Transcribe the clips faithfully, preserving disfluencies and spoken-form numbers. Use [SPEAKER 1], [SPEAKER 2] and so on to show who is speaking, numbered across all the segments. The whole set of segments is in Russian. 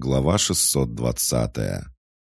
[SPEAKER 1] Глава шестьсот двадцатая.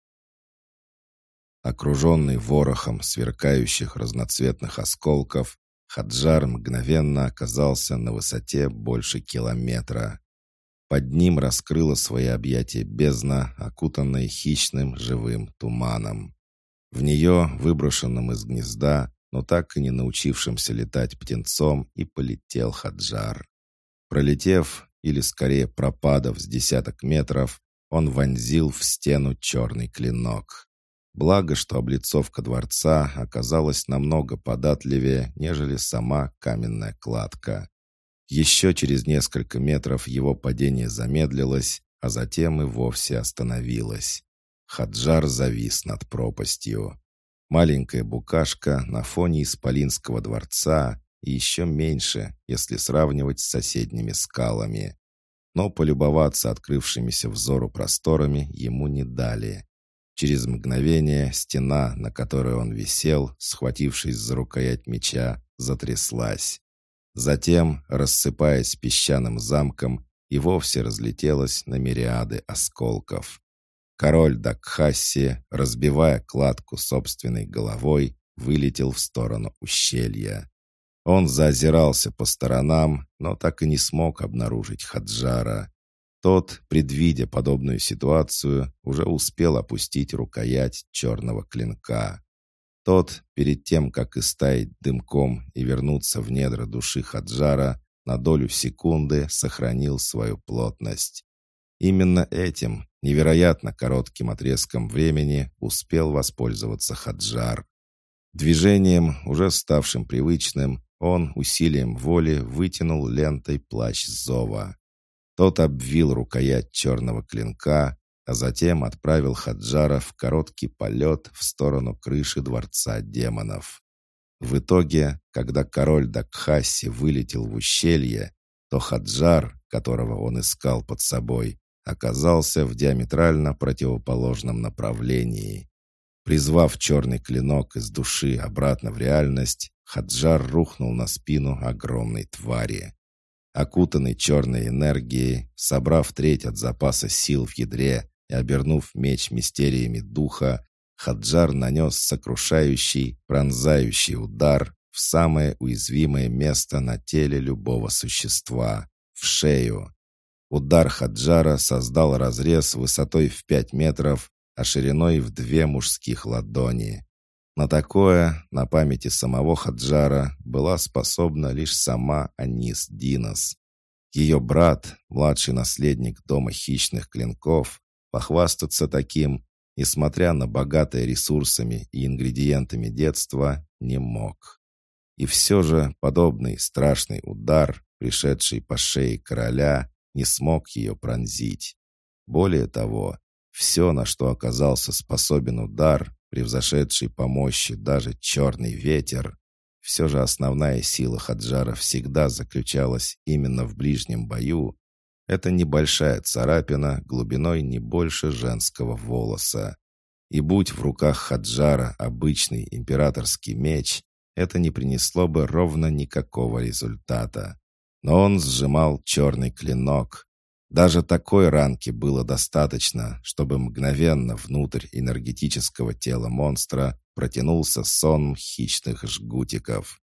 [SPEAKER 1] Окруженный ворохом сверкающих разноцветных осколков, Хаджар мгновенно оказался на высоте больше километра. Под ним раскрыла свои объятия бездна, окутанная хищным живым туманом. В нее, выброшенным из гнезда, но так и не научившимся летать птенцом, и полетел Хаджар. Пролетев, или скорее пропадав с десяток метров, он вонзил в стену черный клинок. Благо, что облицовка дворца оказалась намного податливее, нежели сама каменная кладка. Еще через несколько метров его падение замедлилось, а затем и вовсе остановилось. Хаджар завис над пропастью. Маленькая букашка на фоне исполинского дворца и еще меньше, если сравнивать с соседними скалами. Но полюбоваться открывшимися взору просторами ему не дали. Через мгновение стена, на которой он висел, схватившись за рукоять меча, затряслась. Затем, рассыпаясь песчаным замком, и вовсе разлетелась на мириады осколков. Король Дакхасси, разбивая кладку собственной головой, вылетел в сторону ущелья. Он заозирался по сторонам, но так и не смог обнаружить Хаджара. Тот, предвидя подобную ситуацию, уже успел опустить рукоять черного клинка. Тот, перед тем, как истаять дымком и вернуться в недра души Хаджара, на долю секунды сохранил свою плотность. Именно этим, невероятно коротким отрезком времени, успел воспользоваться Хаджар. Движением, уже ставшим привычным, он усилием воли вытянул лентой плащ зова. Тот обвил рукоять черного клинка, а затем отправил Хаджара в короткий полет в сторону крыши дворца демонов. В итоге, когда король Дакхасси вылетел в ущелье, то Хаджар, которого он искал под собой, оказался в диаметрально противоположном направлении. Призвав черный клинок из души обратно в реальность, Хаджар рухнул на спину огромной твари. Окутанный черной энергией, собрав треть от запаса сил в ядре и обернув меч мистериями духа, Хаджар нанес сокрушающий, пронзающий удар в самое уязвимое место на теле любого существа — в шею. Удар Хаджара создал разрез высотой в пять метров, а шириной в две мужских ладони. На такое, на памяти самого Хаджара, была способна лишь сама Анис Динос. Ее брат, младший наследник дома хищных клинков, похвастаться таким, несмотря на богатое ресурсами и ингредиентами детства, не мог. И все же подобный страшный удар, пришедший по шее короля, не смог ее пронзить. Более того, все, на что оказался способен удар, превзошедший по мощи даже черный ветер, все же основная сила Хаджара всегда заключалась именно в ближнем бою. Это небольшая царапина глубиной не больше женского волоса. И будь в руках Хаджара обычный императорский меч, это не принесло бы ровно никакого результата. Но он сжимал черный клинок. Даже такой ранки было достаточно, чтобы мгновенно внутрь энергетического тела монстра протянулся сон хищных жгутиков.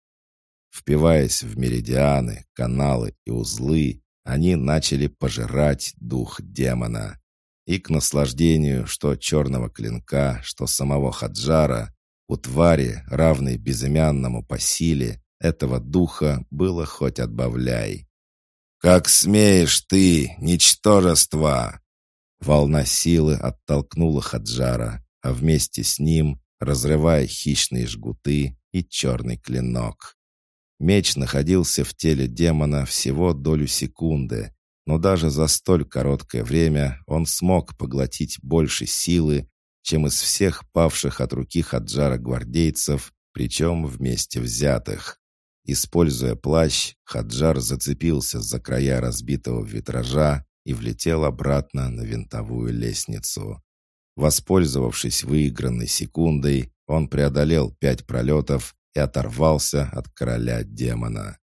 [SPEAKER 1] Впиваясь в меридианы, каналы и узлы, они начали пожирать дух демона. И к наслаждению что черного клинка, что самого Хаджара, у твари, равной безымянному по силе, этого духа было хоть отбавляй. «Как смеешь ты, ничтожество!» Волна силы оттолкнула Хаджара, а вместе с ним, разрывая хищные жгуты и черный клинок. Меч находился в теле демона всего долю секунды, но даже за столь короткое время он смог поглотить больше силы, чем из всех павших от руки Хаджара гвардейцев, причем вместе взятых. Используя плащ, Хаджар зацепился за края разбитого витража и влетел обратно на винтовую лестницу. Воспользовавшись выигранной секундой, он преодолел пять пролетов и оторвался от короля демона.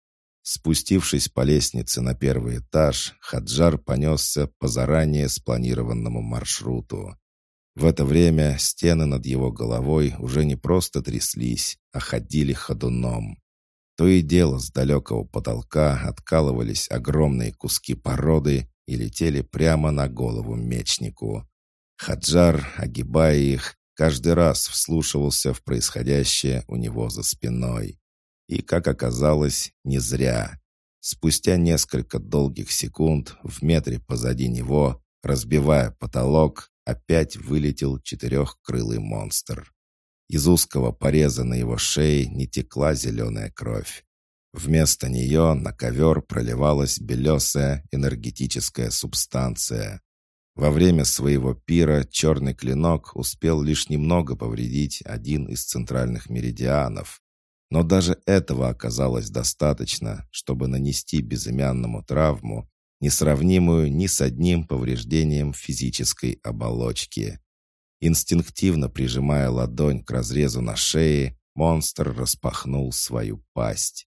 [SPEAKER 1] Спустившись по лестнице на первый этаж, Хаджар понесся по заранее спланированному маршруту. В это время стены над его головой уже не просто тряслись, а ходили ходуном. То и дело с далекого потолка откалывались огромные куски породы и летели прямо на голову мечнику. Хаджар, огибая их, каждый раз вслушивался в происходящее у него за спиной. И, как оказалось, не зря. Спустя несколько долгих секунд в метре позади него, разбивая потолок, опять вылетел четырехкрылый монстр. Из узкого пореза на его шее не текла зеленая кровь. Вместо нее на ковер проливалась белесая энергетическая субстанция. Во время своего пира черный клинок успел лишь немного повредить один из центральных меридианов. Но даже этого оказалось достаточно, чтобы нанести безымянному травму, несравнимую ни с одним повреждением физической оболочки. Инстинктивно прижимая ладонь к разрезу на шее, монстр распахнул свою пасть.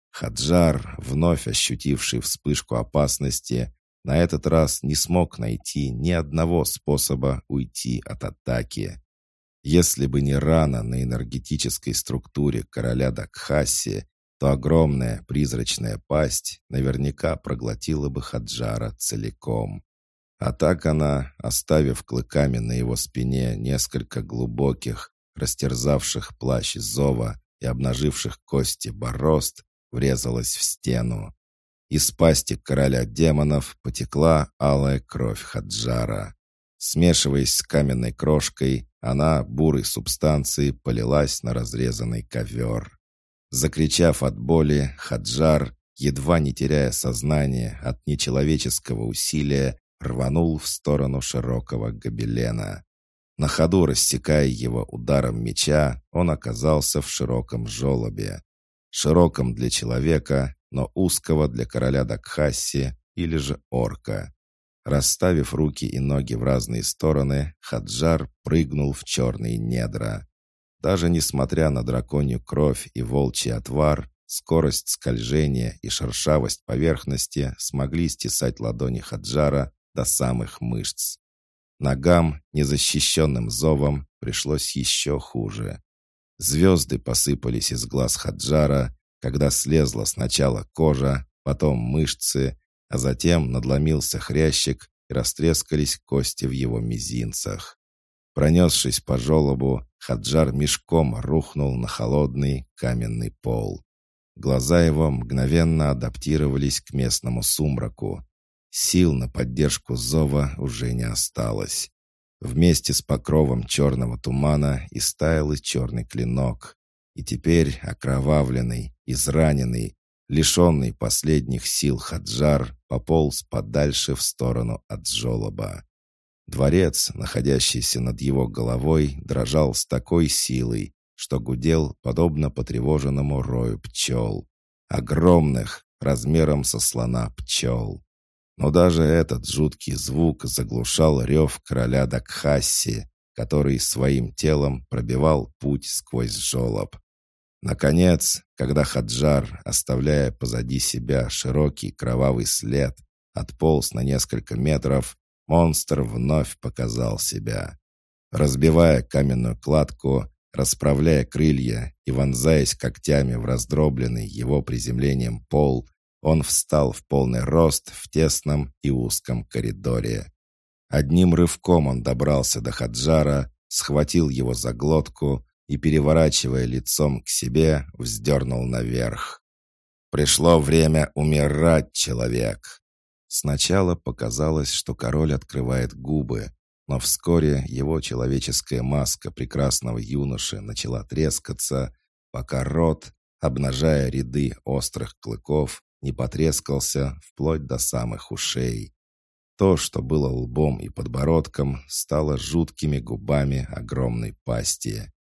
[SPEAKER 1] Хаджар, вновь ощутивший вспышку опасности, на этот раз не смог найти ни одного способа уйти от атаки. Если бы не рана на энергетической структуре короля Дакхаси, то огромная призрачная пасть наверняка проглотила бы Хаджара целиком. А так она, оставив клыками на его спине несколько глубоких, растерзавших плащ зова и обнаживших кости борозд, врезалась в стену. Из пасти короля демонов потекла алая кровь Хаджара. Смешиваясь с каменной крошкой, она бурой субстанцией полилась на разрезанный ковер. Закричав от боли, Хаджар, едва не теряя сознание от нечеловеческого усилия, рванул в сторону широкого гобелена. На ходу рассекая его ударом меча, он оказался в широком желобе. Широком для человека, но узкого для короля Дакхаси или же орка. Расставив руки и ноги в разные стороны, Хаджар прыгнул в черные недра. Даже несмотря на драконью кровь и волчий отвар, скорость скольжения и шершавость поверхности смогли стесать ладони Хаджара до самых мышц. Ногам, незащищенным зовом, пришлось еще хуже. Звезды посыпались из глаз Хаджара, когда слезла сначала кожа, потом мышцы, а затем надломился хрящик и растрескались кости в его мизинцах. Пронесшись по желобу, Хаджар мешком рухнул на холодный каменный пол. Глаза его мгновенно адаптировались к местному сумраку. Сил на поддержку зова уже не осталось. Вместе с покровом черного тумана истаял и черный клинок. И теперь окровавленный, израненный, лишенный последних сил Хаджар пополз подальше в сторону от желоба. Дворец, находящийся над его головой, дрожал с такой силой, что гудел подобно потревоженному рою пчел. Огромных, размером со слона пчел. Но даже этот жуткий звук заглушал рев короля Дакхаси, который своим телом пробивал путь сквозь желоб. Наконец, когда Хаджар, оставляя позади себя широкий кровавый след, отполз на несколько метров, монстр вновь показал себя. Разбивая каменную кладку, расправляя крылья и вонзаясь когтями в раздробленный его приземлением пол, он встал в полный рост в тесном и узком коридоре. Одним рывком он добрался до Хаджара, схватил его за глотку и, переворачивая лицом к себе, вздернул наверх. «Пришло время умирать, человек!» Сначала показалось, что король открывает губы, но вскоре его человеческая маска прекрасного юноши начала трескаться, пока рот, обнажая ряды острых клыков, не потрескался вплоть до самых ушей. То, что было лбом и подбородком, стало жуткими губами огромной пасти.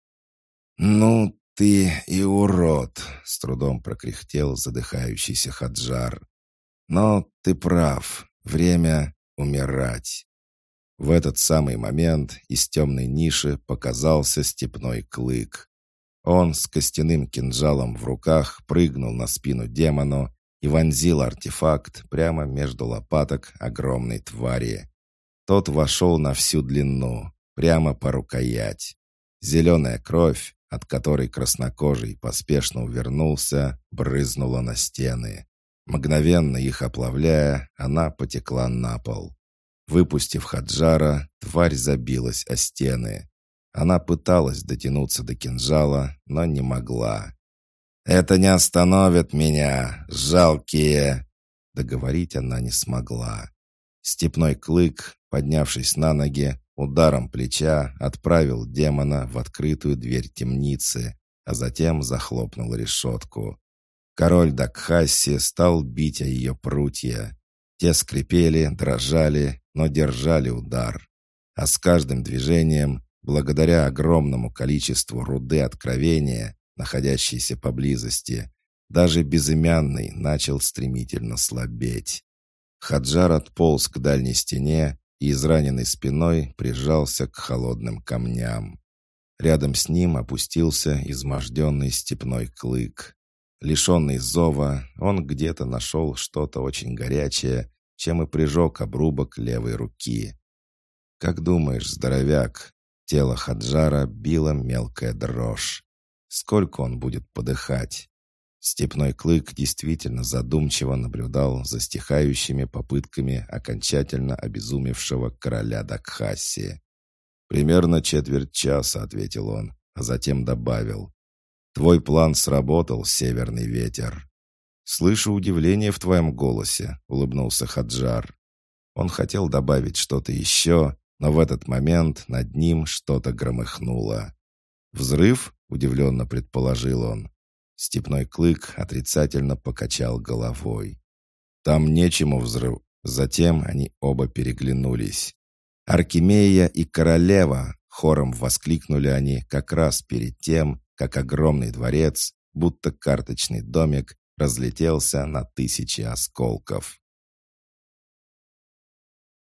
[SPEAKER 1] «Ну ты и урод!» — с трудом прокряхтел задыхающийся Хаджар. «Но ты прав. Время умирать». В этот самый момент из темной ниши показался степной клык. Он с костяным кинжалом в руках прыгнул на спину демону и вонзил артефакт прямо между лопаток огромной твари. Тот вошел на всю длину, прямо по рукоять. Зеленая кровь, от которой краснокожий поспешно увернулся, брызнула на стены. Мгновенно их оплавляя, она потекла на пол. Выпустив Хаджара, тварь забилась о стены. Она пыталась дотянуться до кинжала, но не могла. «Это не остановит меня, жалкие!» Договорить она не смогла. Степной клык, поднявшись на ноги, ударом плеча отправил демона в открытую дверь темницы, а затем захлопнул решетку. Король Дакхасси стал бить о ее прутья. Те скрипели, дрожали, но держали удар. А с каждым движением, благодаря огромному количеству руды откровения, находящейся поблизости, даже безымянный начал стремительно слабеть. Хаджар отполз к дальней стене и израненной спиной прижался к холодным камням. Рядом с ним опустился изможденный степной клык. Лишенный зова, он где-то нашел что-то очень горячее, чем и прижег обрубок левой руки. «Как думаешь, здоровяк?» Тело Хаджара било мелкая дрожь. Сколько он будет подыхать? Степной клык действительно задумчиво наблюдал за стихающими попытками окончательно обезумевшего короля Дакхасси. «Примерно четверть часа», — ответил он, а затем добавил. «Твой план сработал, северный ветер». «Слышу удивление в твоем голосе», — улыбнулся Хаджар. Он хотел добавить что-то еще, но в этот момент над ним что-то громыхнуло. «Взрыв?» — удивленно предположил он. Степной клык отрицательно покачал головой. «Там нечему взрыв». Затем они оба переглянулись. «Аркемия и королева!» — хором воскликнули они как раз перед тем, как огромный дворец, будто карточный домик, разлетелся на тысячи осколков.